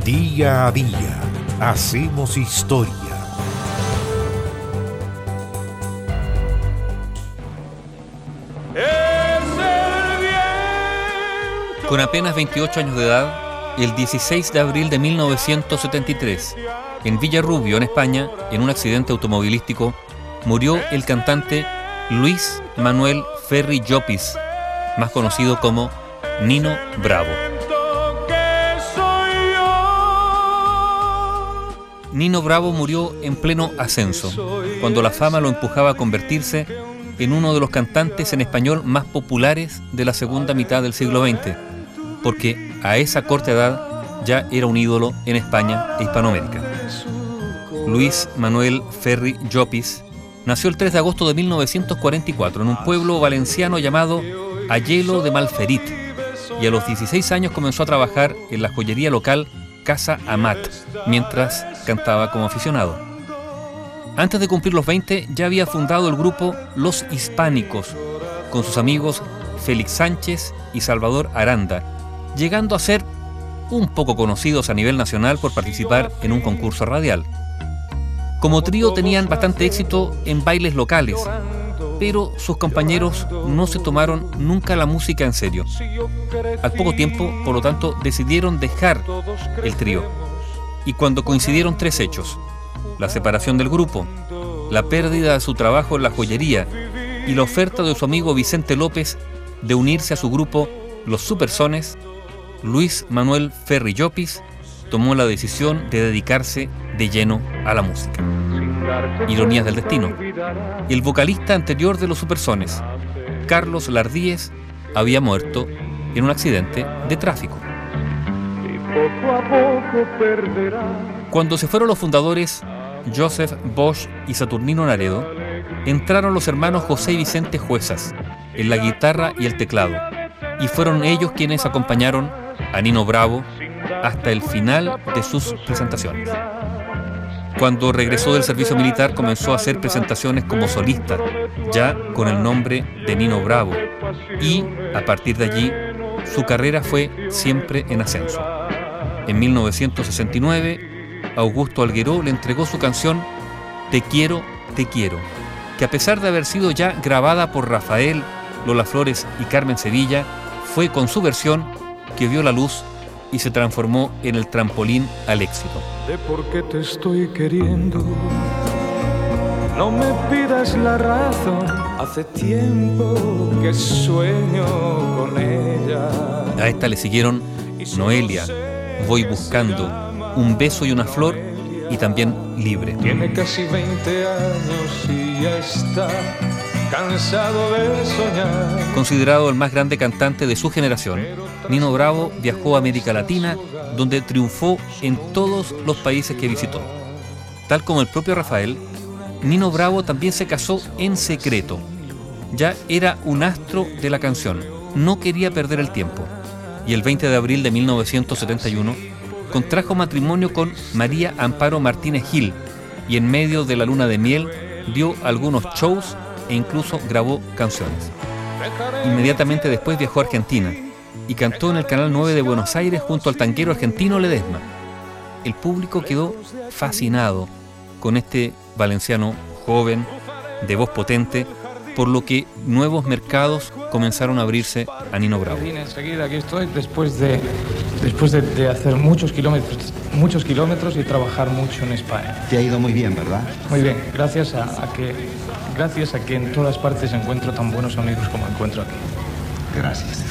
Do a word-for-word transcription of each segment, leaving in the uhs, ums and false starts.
Día a día hacemos historia. Con apenas veintiocho años de edad, el dieciséis de abril de mil novecientos setenta y tres, en Villarrubio, en España, en un accidente automovilístico, murió el cantante Luis Manuel Ferri Llopis, más conocido como Nino Bravo. Nino Bravo murió en pleno ascenso, cuando la fama lo empujaba a convertirse en uno de los cantantes en español más populares de la segunda mitad del siglo veinte, porque a esa corta edad ya era un ídolo en España e Hispanoamérica. Luis Manuel Ferri Llopis nació el tres de agosto de mil novecientos cuarenta y cuatro en un pueblo valenciano llamado Ayelo de Malferit, y a los dieciséis años comenzó a trabajar en la joyería local Casa Amat, mientras cantaba como aficionado. Antes de cumplir los veinte, ya había fundado el grupo Los Hispánicos, con sus amigos Félix Sánchez y Salvador Aranda, llegando a ser un poco conocidos a nivel nacional por participar en un concurso radial. Como trío tenían bastante éxito en bailes locales, pero sus compañeros no se tomaron nunca la música en serio. Al poco tiempo, por lo tanto, decidieron dejar el trío. Y cuando coincidieron tres hechos: la separación del grupo, la pérdida de su trabajo en la joyería y la oferta de su amigo Vicente López de unirse a su grupo Los Supersones, Luis Manuel Ferri Llopis tomó la decisión de dedicarse de lleno a la música. Ironías del destino. El vocalista anterior de Los Supersones, Carlos Lardíez, había muerto en un accidente de tráfico. Cuando se fueron los fundadores Joseph Bosch y Saturnino Naredo, entraron los hermanos José y Vicente Juezas en la guitarra y el teclado, y fueron ellos quienes acompañaron a Nino Bravo hasta el final de sus presentaciones. Cuando regresó del servicio militar, comenzó a hacer presentaciones como solista, ya con el nombre de Nino Bravo, y a partir de allí su carrera fue siempre en ascenso. En mil novecientos sesenta y nueve, Augusto Algueró le entregó su canción Te quiero, te quiero, que a pesar de haber sido ya grabada por Rafael, Lola Flores y Carmen Sevilla, fue con su versión que vio la luz y se transformó en el trampolín al éxito. De por qué te estoy queriendo, no me pidas la razón, hace tiempo que sueño con ella. A esta le siguieron Noelia, Voy buscando, Un beso y una flor, y también Libre. Tiene casi veinte años y ya está cansado de soñar. Considerado el más grande cantante de su generación, Nino Bravo viajó a América Latina, donde triunfó en todos los países que visitó. Tal como el propio Rafael, Nino Bravo también se casó en secreto. Ya era un astro de la canción, no quería perder el tiempo, y el veinte de abril de mil novecientos setenta y uno contrajo matrimonio con María Amparo Martínez Gil, y en medio de la luna de miel dio algunos shows e incluso grabó canciones. Inmediatamente después viajó a Argentina y cantó en el Canal nueve de Buenos Aires junto al tanquero argentino Ledesma. El público quedó fascinado con este valenciano joven, de voz potente, por lo que nuevos mercados comenzaron a abrirse a Nino Bravo. Enseguida aquí estoy, después de, después de, de hacer muchos kilómetros, muchos kilómetros y trabajar mucho en España. Te ha ido muy bien, ¿verdad? Muy bien, gracias a, a que, gracias a que en todas partes encuentro tan buenos amigos como encuentro aquí. Gracias.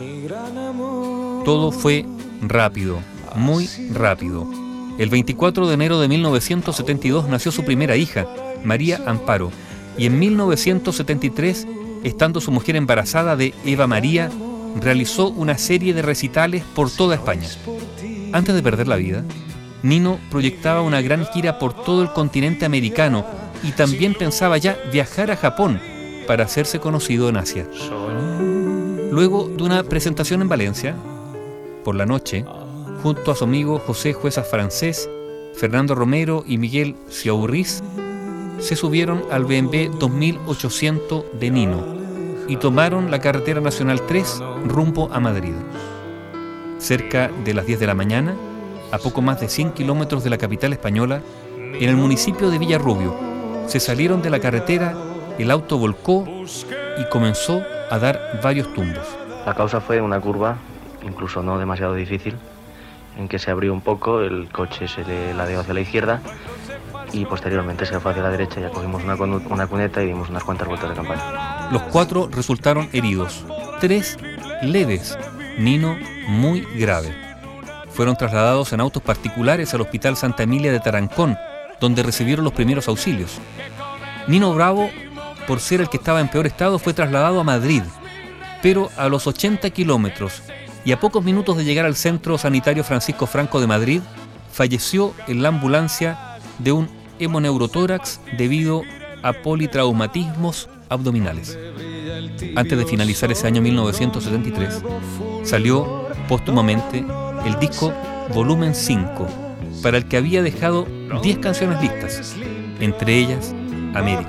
Todo fue rápido, muy rápido. El veinticuatro de enero de mil novecientos setenta y dos nació su primera hija, María Amparo, y en mil novecientos setenta y tres, estando su mujer embarazada de Eva María, realizó una serie de recitales por toda España. Antes de perder la vida, Nino proyectaba una gran gira por todo el continente americano y también pensaba ya viajar a Japón para hacerse conocido en Asia. Luego de una presentación en Valencia, por la noche, junto a su amigo José Juezas Francés, Fernando Romero y Miguel Ciaurriz, se subieron al B M W dos mil ochocientos de Nino y tomaron la carretera nacional tres rumbo a Madrid. Cerca de las diez de la mañana, a poco más de cien kilómetros de la capital española, en el municipio de Villarrubio. Se salieron de la carretera, el auto volcó y comenzó a dar varios tumbos. La causa fue una curva, incluso no demasiado difícil, en que se abrió un poco, el coche se le ladeó hacia la izquierda y posteriormente se fue hacia la derecha. Ya cogimos una, una cuneta y dimos unas cuantas vueltas de campana. Los cuatro resultaron heridos, tres leves, Nino muy grave. Fueron trasladados en autos particulares al Hospital Santa Emilia de Tarancón, donde recibieron los primeros auxilios. Nino Bravo, por ser el que estaba en peor estado, fue trasladado a Madrid, pero a los ochenta kilómetros y a pocos minutos de llegar al Centro Sanitario Francisco Franco de Madrid, falleció en la ambulancia de un hemoneurotórax debido a politraumatismos abdominales. Antes de finalizar ese año mil novecientos setenta y tres, salió póstumamente el disco Volumen cinco, para el que había dejado diez canciones listas, entre ellas América.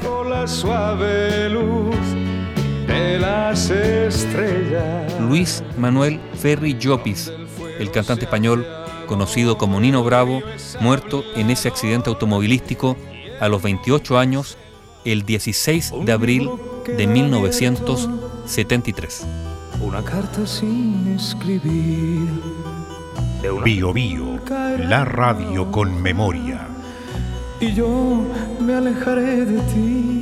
Luis Manuel Ferri Llopis, el cantante español conocido como Nino Bravo, muerto en ese accidente automovilístico a los veintiocho años, el dieciséis de abril de mil novecientos setenta y tres. Una carta sin escribir. Bio Bio, la radio con memoria. Y yo me alejaré de ti.